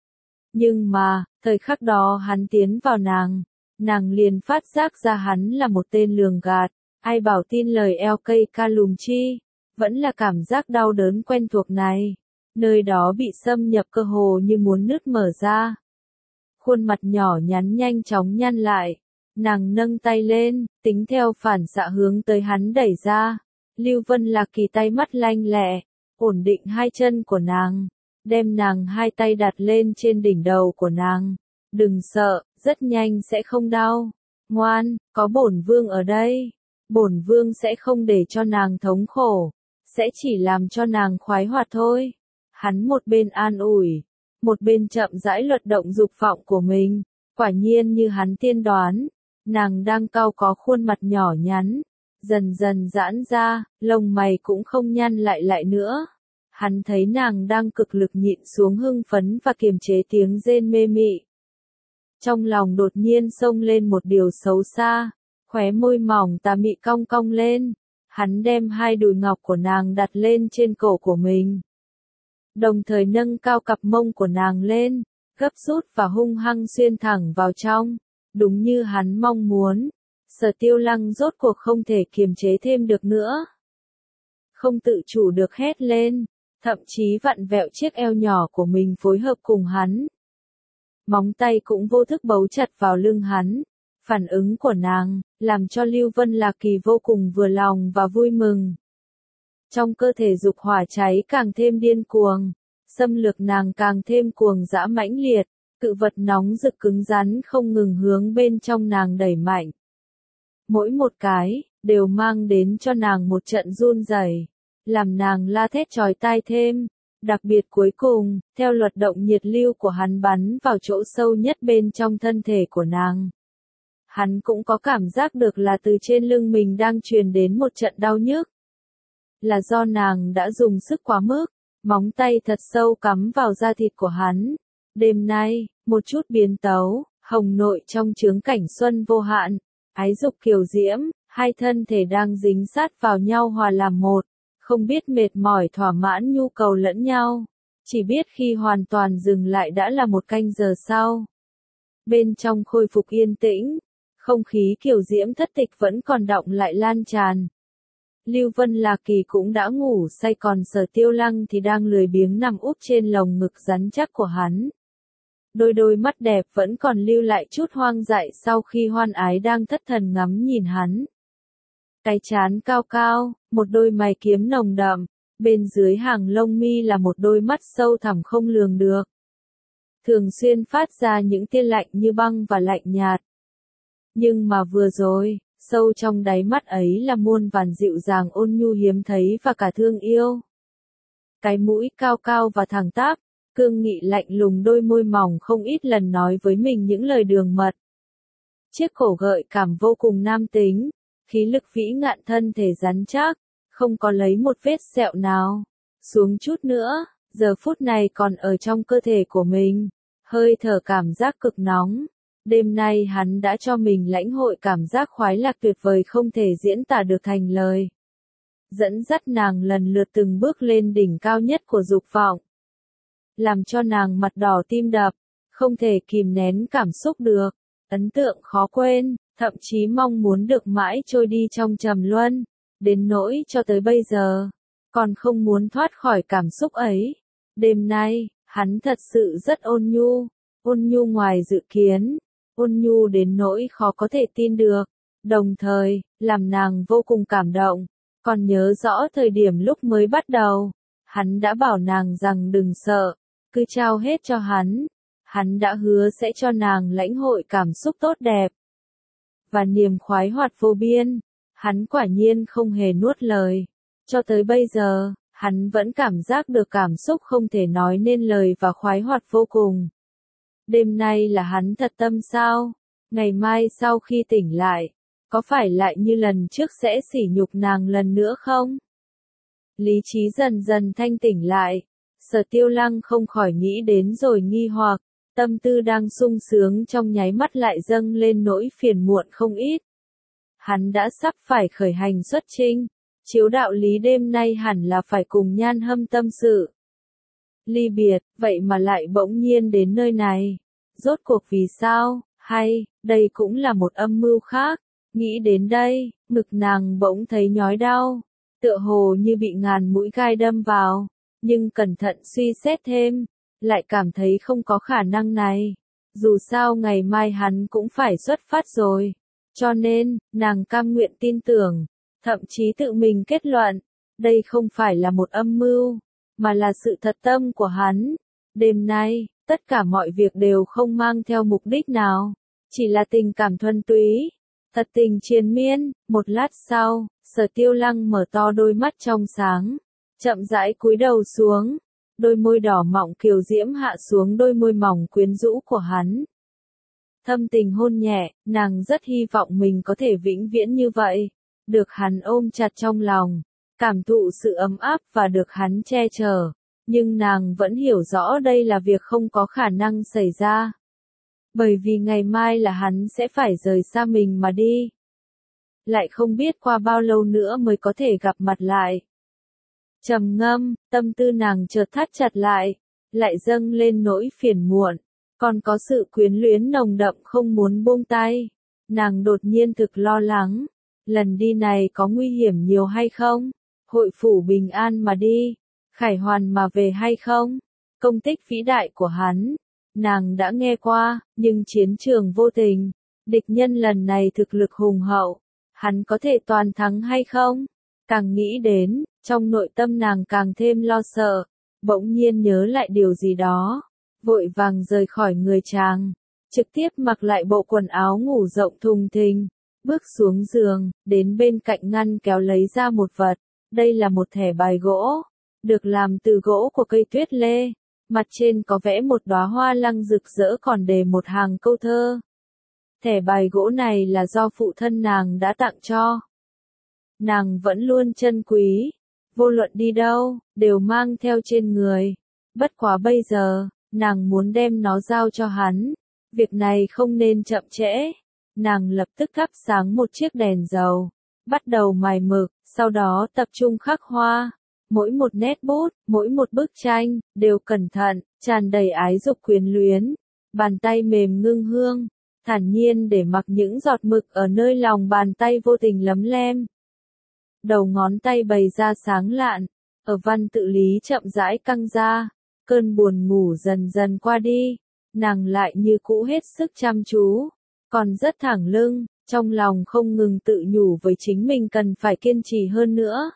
Nhưng mà, thời khắc đó hắn tiến vào nàng, nàng liền phát giác ra hắn là một tên lường gạt, ai bảo tin lời eo cây ca lùm chi, vẫn là cảm giác đau đớn quen thuộc này, nơi đó bị xâm nhập cơ hồ như muốn nứt mở ra. Khuôn mặt nhỏ nhắn nhanh chóng nhăn lại. Nàng nâng tay lên, tính theo phản xạ hướng tới hắn đẩy ra. Lưu Vân Lạc Kỳ tay mắt lanh lẹ, ổn định hai chân của nàng, đem nàng hai tay đặt lên trên đỉnh đầu của nàng. Đừng sợ, rất nhanh sẽ không đau. Ngoan, có bổn vương ở đây. Bổn vương sẽ không để cho nàng thống khổ, sẽ chỉ làm cho nàng khoái hoạt thôi. Hắn một bên an ủi, một bên chậm rãi luật động dục vọng của mình. Quả nhiên như hắn tiên đoán, nàng đang cau có khuôn mặt nhỏ nhắn, dần dần giãn ra, lông mày cũng không nhăn lại lại nữa. Hắn thấy nàng đang cực lực nhịn xuống hưng phấn và kiềm chế tiếng rên mê mị. Trong lòng đột nhiên xông lên một điều xấu xa, khóe môi mỏng tà mị cong cong lên. Hắn đem hai đùi ngọc của nàng đặt lên trên cổ của mình, đồng thời nâng cao cặp mông của nàng lên, gấp rút và hung hăng xuyên thẳng vào trong. Đúng như hắn mong muốn, Sở Tiêu Lăng rốt cuộc không thể kiềm chế thêm được nữa. Không tự chủ được hét lên, thậm chí vặn vẹo chiếc eo nhỏ của mình phối hợp cùng hắn. Móng tay cũng vô thức bấu chặt vào lưng hắn. Phản ứng của nàng, làm cho Lưu Vân Lạc Kỳ vô cùng vừa lòng và vui mừng. Trong cơ thể dục hỏa cháy càng thêm điên cuồng, xâm lược nàng càng thêm cuồng dã mãnh liệt. Cự vật nóng rực cứng rắn không ngừng hướng bên trong nàng đẩy mạnh. Mỗi một cái, đều mang đến cho nàng một trận run rẩy, làm nàng la thét chói tai thêm. Đặc biệt cuối cùng, theo luật động nhiệt lưu của hắn bắn vào chỗ sâu nhất bên trong thân thể của nàng. Hắn cũng có cảm giác được là từ trên lưng mình đang truyền đến một trận đau nhức. Là do nàng đã dùng sức quá mức, móng tay thật sâu cắm vào da thịt của hắn. Đêm nay, một chút biến tấu, hồng nội trong chướng cảnh xuân vô hạn, ái dục kiều diễm, hai thân thể đang dính sát vào nhau hòa làm một, không biết mệt mỏi thỏa mãn nhu cầu lẫn nhau. Chỉ biết khi hoàn toàn dừng lại đã là một canh giờ sau. Bên trong khôi phục yên tĩnh, không khí kiều diễm thất tịch vẫn còn đọng lại lan tràn. Lưu Vân Lạc Kỳ cũng đã ngủ say, còn Sở Tiêu Lăng thì đang lười biếng nằm úp trên lồng ngực rắn chắc của hắn. Đôi đôi mắt đẹp vẫn còn lưu lại chút hoang dại sau khi hoan ái đang thất thần ngắm nhìn hắn. Cái trán cao cao, một đôi mày kiếm nồng đậm, bên dưới hàng lông mi là một đôi mắt sâu thẳm không lường được. Thường xuyên phát ra những tia lạnh như băng và lạnh nhạt. Nhưng mà vừa rồi, sâu trong đáy mắt ấy là muôn vàn dịu dàng ôn nhu hiếm thấy và cả thương yêu. Cái mũi cao cao và thẳng tắp, cương nghị lạnh lùng, đôi môi mỏng không ít lần nói với mình những lời đường mật. Chiếc cổ gợi cảm vô cùng nam tính, khí lực vĩ ngạn, thân thể rắn chắc, không có lấy một vết sẹo nào. Xuống chút nữa, giờ phút này còn ở trong cơ thể của mình, hơi thở cảm giác cực nóng. Đêm nay hắn đã cho mình lãnh hội cảm giác khoái lạc tuyệt vời không thể diễn tả được thành lời. Dẫn dắt nàng lần lượt từng bước lên đỉnh cao nhất của dục vọng. Làm cho nàng mặt đỏ tim đập, không thể kìm nén cảm xúc được. Ấn tượng khó quên, thậm chí mong muốn được mãi trôi đi trong trầm luân. Đến nỗi cho tới bây giờ, còn không muốn thoát khỏi cảm xúc ấy. Đêm nay, hắn thật sự rất ôn nhu, ôn nhu ngoài dự kiến, ôn nhu đến nỗi khó có thể tin được, đồng thời, làm nàng vô cùng cảm động. Còn nhớ rõ thời điểm lúc mới bắt đầu, hắn đã bảo nàng rằng đừng sợ, cứ trao hết cho hắn. Hắn đã hứa sẽ cho nàng lãnh hội cảm xúc tốt đẹp và niềm khoái hoạt vô biên. Hắn quả nhiên không hề nuốt lời. Cho tới bây giờ, hắn vẫn cảm giác được cảm xúc không thể nói nên lời và khoái hoạt vô cùng. Đêm nay là hắn thật tâm sao? Ngày mai sau khi tỉnh lại, có phải lại như lần trước sẽ sỉ nhục nàng lần nữa không? Lý trí dần dần thanh tỉnh lại, Sở Tiêu Lăng không khỏi nghĩ đến rồi nghi hoặc, tâm tư đang sung sướng trong nháy mắt lại dâng lên nỗi phiền muộn không ít. Hắn đã sắp phải khởi hành xuất chinh, chiếu đạo lý đêm nay hẳn là phải cùng Nhan Hâm tâm sự. Ly biệt, vậy mà lại bỗng nhiên đến nơi này. Rốt cuộc vì sao, hay, đây cũng là một âm mưu khác. Nghĩ đến đây, ngực nàng bỗng thấy nhói đau, tựa hồ như bị ngàn mũi gai đâm vào, nhưng cẩn thận suy xét thêm, lại cảm thấy không có khả năng này. Dù sao ngày mai hắn cũng phải xuất phát rồi, cho nên, nàng cam nguyện tin tưởng, thậm chí tự mình kết luận, đây không phải là một âm mưu, mà là sự thật tâm của hắn. Đêm nay, tất cả mọi việc đều không mang theo mục đích nào, chỉ là tình cảm thuần túy, thật tình triền miên. Một lát sau, Sở Tiêu Lăng mở to đôi mắt trong sáng, chậm rãi cúi đầu xuống, đôi môi đỏ mọng kiều diễm hạ xuống đôi môi mỏng quyến rũ của hắn. Thâm tình hôn nhẹ, nàng rất hy vọng mình có thể vĩnh viễn như vậy, được hắn ôm chặt trong lòng, cảm thụ sự ấm áp và được hắn che chở. Nhưng nàng vẫn hiểu rõ đây là việc không có khả năng xảy ra. Bởi vì ngày mai là hắn sẽ phải rời xa mình mà đi. Lại không biết qua bao lâu nữa mới có thể gặp mặt lại. Trầm ngâm, tâm tư nàng chợt thắt chặt lại, lại dâng lên nỗi phiền muộn, còn có sự quyến luyến nồng đậm không muốn buông tay. Nàng đột nhiên thực lo lắng, lần đi này có nguy hiểm nhiều hay không? Hội phủ bình an mà đi, khải hoàn mà về hay không? Công tích vĩ đại của hắn, nàng đã nghe qua, nhưng chiến trường vô tình, địch nhân lần này thực lực hùng hậu, hắn có thể toàn thắng hay không? Càng nghĩ đến, trong nội tâm nàng càng thêm lo sợ, bỗng nhiên nhớ lại điều gì đó, vội vàng rời khỏi người chàng, trực tiếp mặc lại bộ quần áo ngủ rộng thùng thình, bước xuống giường, đến bên cạnh ngăn kéo lấy ra một vật, đây là một thẻ bài gỗ, được làm từ gỗ của cây tuyết lê, mặt trên có vẽ một đóa hoa lăng rực rỡ còn đề một hàng câu thơ. Thẻ bài gỗ này là do phụ thân nàng đã tặng cho. Nàng vẫn luôn trân quý, vô luận đi đâu, đều mang theo trên người. Bất quá bây giờ, nàng muốn đem nó giao cho hắn. Việc này không nên chậm trễ. Nàng lập tức thắp sáng một chiếc đèn dầu, bắt đầu mài mực, sau đó tập trung khắc hoa. mỗi một nét bút, mỗi một bức tranh, đều cẩn thận, tràn đầy ái dục quyến luyến. Bàn tay mềm ngưng hương, thản nhiên để mặc những giọt mực ở nơi lòng bàn tay vô tình lấm lem. Đầu ngón tay bày ra sáng lạn, ở văn tự lý chậm rãi căng ra, cơn buồn ngủ dần dần qua đi, nàng lại như cũ hết sức chăm chú, còn rất thẳng lưng, trong lòng không ngừng tự nhủ với chính mình cần phải kiên trì hơn nữa.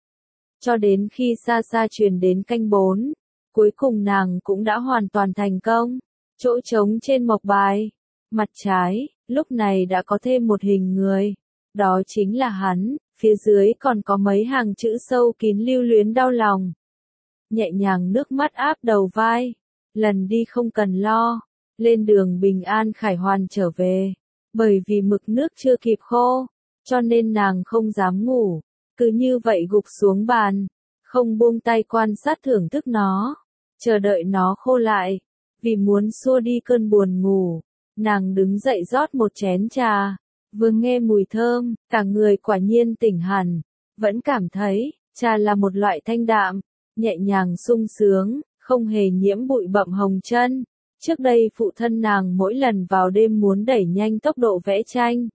Cho đến khi xa xa truyền đến canh bốn, cuối cùng nàng cũng đã hoàn toàn thành công. Chỗ trống trên mộc bài, mặt trái, lúc này đã có thêm một hình người. Đó chính là hắn, phía dưới còn có mấy hàng chữ sâu kín lưu luyến đau lòng. Nhẹ nhàng nước mắt áp đầu vai, lần đi không cần lo, lên đường bình an khải hoàn trở về. Bởi vì mực nước chưa kịp khô, cho nên nàng không dám ngủ, cứ như vậy gục xuống bàn, không buông tay quan sát thưởng thức nó, chờ đợi nó khô lại. Vì muốn xua đi cơn buồn ngủ, nàng đứng dậy rót một chén trà, vừa nghe mùi thơm, cả người quả nhiên tỉnh hẳn, vẫn cảm thấy, trà là một loại thanh đạm, nhẹ nhàng sung sướng, không hề nhiễm bụi bặm hồng chân. Trước đây phụ thân nàng mỗi lần vào đêm muốn đẩy nhanh tốc độ vẽ tranh.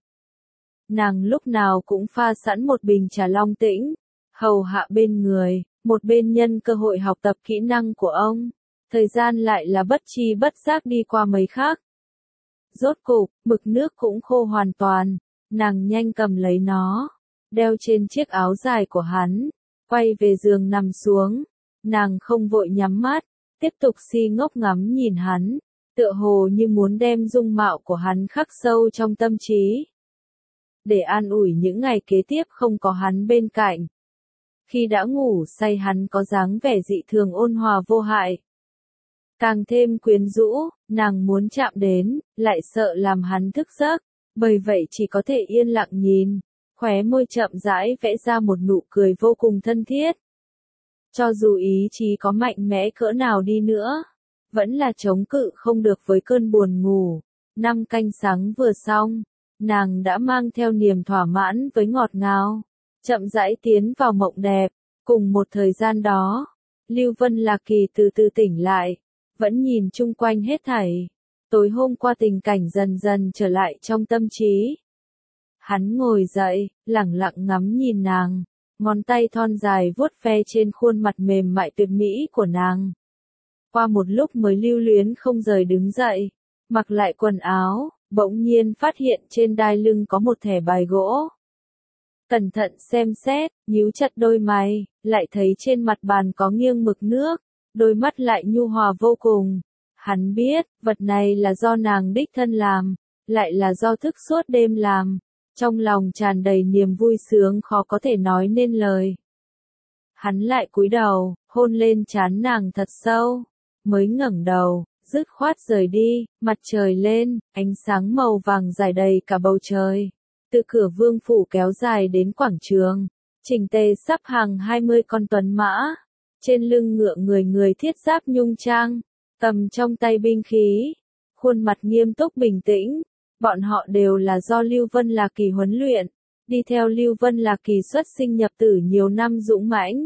Nàng lúc nào cũng pha sẵn một bình trà long tĩnh, hầu hạ bên người, một bên nhân cơ hội học tập kỹ năng của ông. Thời gian lại là bất chi bất giác đi qua mấy khắc. Rốt cục, mực nước cũng khô hoàn toàn, nàng nhanh cầm lấy nó, đeo trên chiếc áo dài của hắn, quay về giường nằm xuống. Nàng không vội nhắm mắt, tiếp tục si ngốc ngắm nhìn hắn, tựa hồ như muốn đem dung mạo của hắn khắc sâu trong tâm trí. Để an ủi những ngày kế tiếp không có hắn bên cạnh. Khi đã ngủ say hắn có dáng vẻ dị thường ôn hòa vô hại. Càng thêm quyến rũ, nàng muốn chạm đến, lại sợ làm hắn thức giấc, bởi vậy chỉ có thể yên lặng nhìn, khóe môi chậm rãi vẽ ra một nụ cười vô cùng thân thiết. Cho dù ý chí có mạnh mẽ cỡ nào đi nữa, vẫn là chống cự không được với cơn buồn ngủ. Năm canh sáng vừa xong, nàng đã mang theo niềm thỏa mãn với ngọt ngào, chậm rãi tiến vào mộng đẹp. Cùng một thời gian đó, Lưu Vân Lạc Kỳ từ từ tỉnh lại, vẫn nhìn chung quanh hết thảy. Tối hôm qua tình cảnh dần dần trở lại trong tâm trí. Hắn ngồi dậy, lẳng lặng ngắm nhìn nàng, ngón tay thon dài vuốt ve trên khuôn mặt mềm mại tuyệt mỹ của nàng. Qua một lúc mới lưu luyến không rời đứng dậy, mặc lại quần áo, bỗng nhiên phát hiện trên đai lưng có một thẻ bài gỗ. Cẩn thận xem xét, nhíu chặt đôi mày, lại thấy trên mặt bàn có nghiêng mực nước, đôi mắt lại nhu hòa vô cùng. Hắn biết, vật này là do nàng đích thân làm, lại là do thức suốt đêm làm. Trong lòng tràn đầy niềm vui sướng khó có thể nói nên lời. Hắn lại cúi đầu, hôn lên trán nàng thật sâu, mới ngẩng đầu, dứt khoát rời đi. Mặt trời lên, ánh sáng màu vàng rải đầy cả bầu trời. Từ cửa vương phủ kéo dài đến quảng trường, chỉnh tề sắp hàng hai mươi con tuấn mã, trên lưng ngựa người người thiết giáp nhung trang, cầm trong tay binh khí, khuôn mặt nghiêm túc bình tĩnh. Bọn họ đều là do Lưu Vân Lạc Kỳ huấn luyện, đi theo Lưu Vân Lạc Kỳ xuất sinh nhập tử nhiều năm dũng mãnh.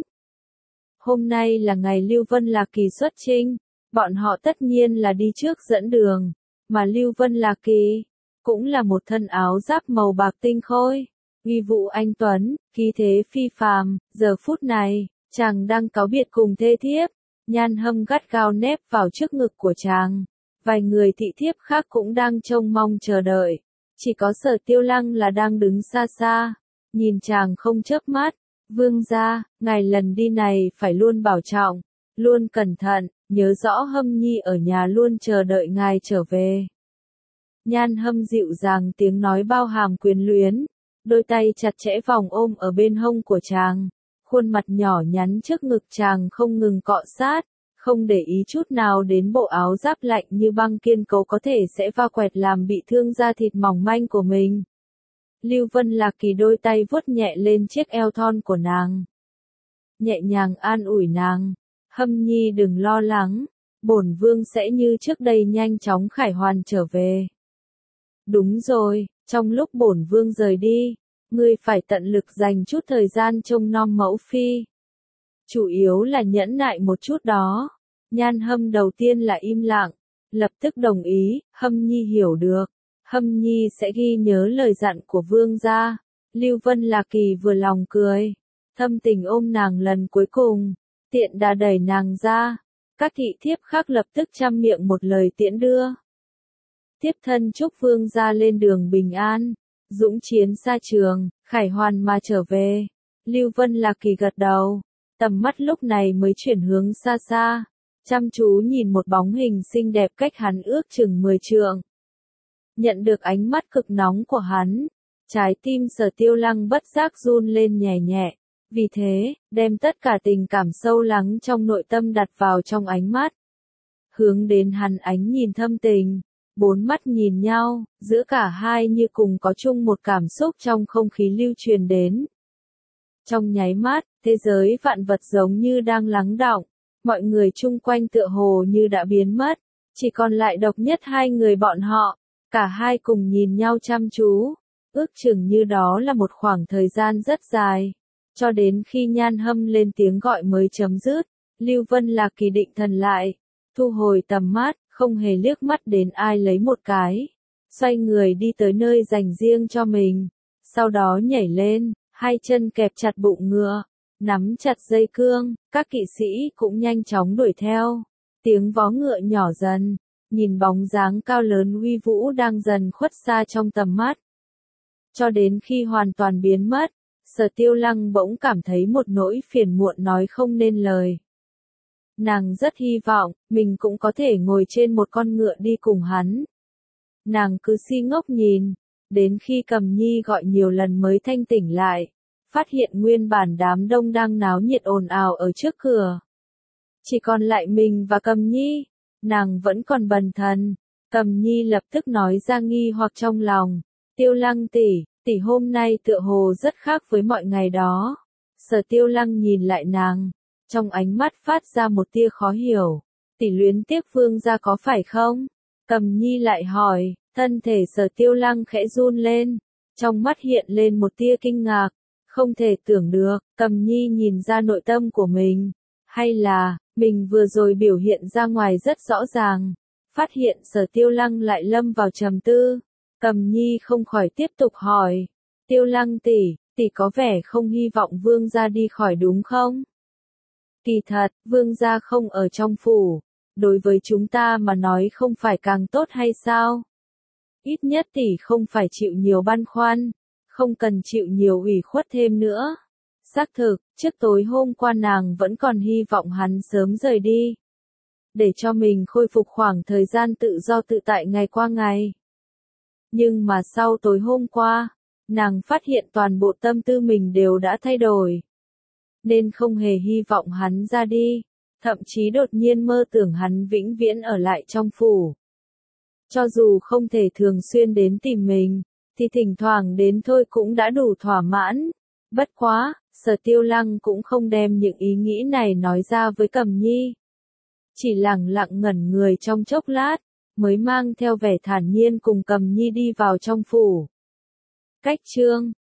Hôm nay là ngày Lưu Vân Lạc Kỳ xuất chinh, bọn họ tất nhiên là đi trước dẫn đường, mà Lưu Vân Lạc Kỳ cũng là một thân áo giáp màu bạc tinh khôi, uy vũ anh tuấn, khí thế phi phàm. Giờ phút này, chàng đang cáo biệt cùng thê thiếp, Nhan Hâm gắt gao nép vào trước ngực của chàng. Vài người thị thiếp khác cũng đang trông mong chờ đợi, chỉ có Sở Tiêu Lăng là đang đứng xa xa, nhìn chàng không chớp mắt. Vương gia, ngài lần đi này phải luôn bảo trọng, luôn cẩn thận, nhớ rõ Hâm nhi ở nhà luôn chờ đợi ngài trở về. Nhan Hâm dịu dàng tiếng nói bao hàm quyến luyến, đôi tay chặt chẽ vòng ôm ở bên hông của chàng, khuôn mặt nhỏ nhắn trước ngực chàng không ngừng cọ sát. Không để ý chút nào đến bộ áo giáp lạnh như băng kiên cố có thể sẽ va quẹt làm bị thương da thịt mỏng manh của mình. Lưu Vân Lạc Kỳ đôi tay vuốt nhẹ lên chiếc eo thon của nàng, nhẹ nhàng an ủi nàng, Hâm nhi đừng lo lắng, bổn vương sẽ như trước đây nhanh chóng khải hoàn trở về. Đúng rồi, trong lúc bổn vương rời đi, ngươi phải tận lực dành chút thời gian trông nom mẫu phi. Chủ yếu là nhẫn nại một chút đó. Nhan Hâm đầu tiên là im lặng, lập tức đồng ý, Hâm Nhi hiểu được. Hâm Nhi sẽ ghi nhớ lời dặn của vương gia. Lưu Vân Lạc Kỳ vừa lòng cười, thâm tình ôm nàng lần cuối cùng, tiện đà đẩy nàng ra. Các thị thiếp khác lập tức trăm miệng một lời tiễn đưa. Tiếp thân chúc vương gia lên đường bình an, dũng chiến xa trường, khải hoàn mà trở về. Lưu Vân Lạc Kỳ gật đầu, tầm mắt lúc này mới chuyển hướng xa xa, chăm chú nhìn một bóng hình xinh đẹp cách hắn ước chừng mười trượng. Nhận được ánh mắt cực nóng của hắn, trái tim Sở Tiêu Lăng bất giác run lên nhẹ nhẹ, vì thế, đem tất cả tình cảm sâu lắng trong nội tâm đặt vào trong ánh mắt. Hướng đến hắn ánh nhìn thâm tình, bốn mắt nhìn nhau, giữa cả hai như cùng có chung một cảm xúc trong không khí lưu truyền đến. Trong nháy mắt, thế giới vạn vật giống như đang lắng đọng, mọi người chung quanh tựa hồ như đã biến mất, chỉ còn lại độc nhất hai người bọn họ, cả hai cùng nhìn nhau chăm chú, ước chừng như đó là một khoảng thời gian rất dài, cho đến khi Nhan Hâm lên tiếng gọi mới chấm dứt. Lưu Vân Lạc Kỳ định thần lại, thu hồi tầm mắt, không hề liếc mắt đến ai lấy một cái, xoay người đi tới nơi dành riêng cho mình, sau đó nhảy lên, hai chân kẹp chặt bụng ngựa, nắm chặt dây cương, các kỵ sĩ cũng nhanh chóng đuổi theo, tiếng vó ngựa nhỏ dần, nhìn bóng dáng cao lớn uy vũ đang dần khuất xa trong tầm mắt. Cho đến khi hoàn toàn biến mất, Sở Tiêu Lăng bỗng cảm thấy một nỗi phiền muộn nói không nên lời. Nàng rất hy vọng, mình cũng có thể ngồi trên một con ngựa đi cùng hắn. Nàng cứ si ngốc nhìn, đến khi Cầm Nhi gọi nhiều lần mới thanh tỉnh lại, phát hiện nguyên bản đám đông đang náo nhiệt ồn ào ở trước cửa. Chỉ còn lại mình và Cầm Nhi, nàng vẫn còn bần thần. Cầm Nhi lập tức nói ra nghi hoặc trong lòng, Tiêu Lăng tỷ, tỷ hôm nay tựa hồ rất khác với mọi ngày đó. Sở Tiêu Lăng nhìn lại nàng, trong ánh mắt phát ra một tia khó hiểu, tỷ luyến tiếc vương gia có phải không? Cầm Nhi lại hỏi, thân thể Sở Tiêu Lăng khẽ run lên, trong mắt hiện lên một tia kinh ngạc, không thể tưởng được, Cầm Nhi nhìn ra nội tâm của mình, hay là, mình vừa rồi biểu hiện ra ngoài rất rõ ràng, phát hiện Sở Tiêu Lăng lại lâm vào trầm tư. Cầm Nhi không khỏi tiếp tục hỏi, Tiêu Lăng tỷ, tỷ có vẻ không hy vọng vương gia đi khỏi đúng không? Kỳ thật, vương gia không ở trong phủ, đối với chúng ta mà nói không phải càng tốt hay sao? Ít nhất tỷ không phải chịu nhiều băn khoăn, không cần chịu nhiều ủy khuất thêm nữa. Xác thực, trước tối hôm qua nàng vẫn còn hy vọng hắn sớm rời đi, để cho mình khôi phục khoảng thời gian tự do tự tại ngày qua ngày. Nhưng mà sau tối hôm qua, nàng phát hiện toàn bộ tâm tư mình đều đã thay đổi. Nên không hề hy vọng hắn ra đi, thậm chí đột nhiên mơ tưởng hắn vĩnh viễn ở lại trong phủ. Cho dù không thể thường xuyên đến tìm mình, thì thỉnh thoảng đến thôi cũng đã đủ thỏa mãn. Bất quá, Sở Tiêu Lăng cũng không đem những ý nghĩ này nói ra với Cầm Nhi. Chỉ lặng lặng ngẩn người trong chốc lát, mới mang theo vẻ thản nhiên cùng Cầm Nhi đi vào trong phủ. Cách chương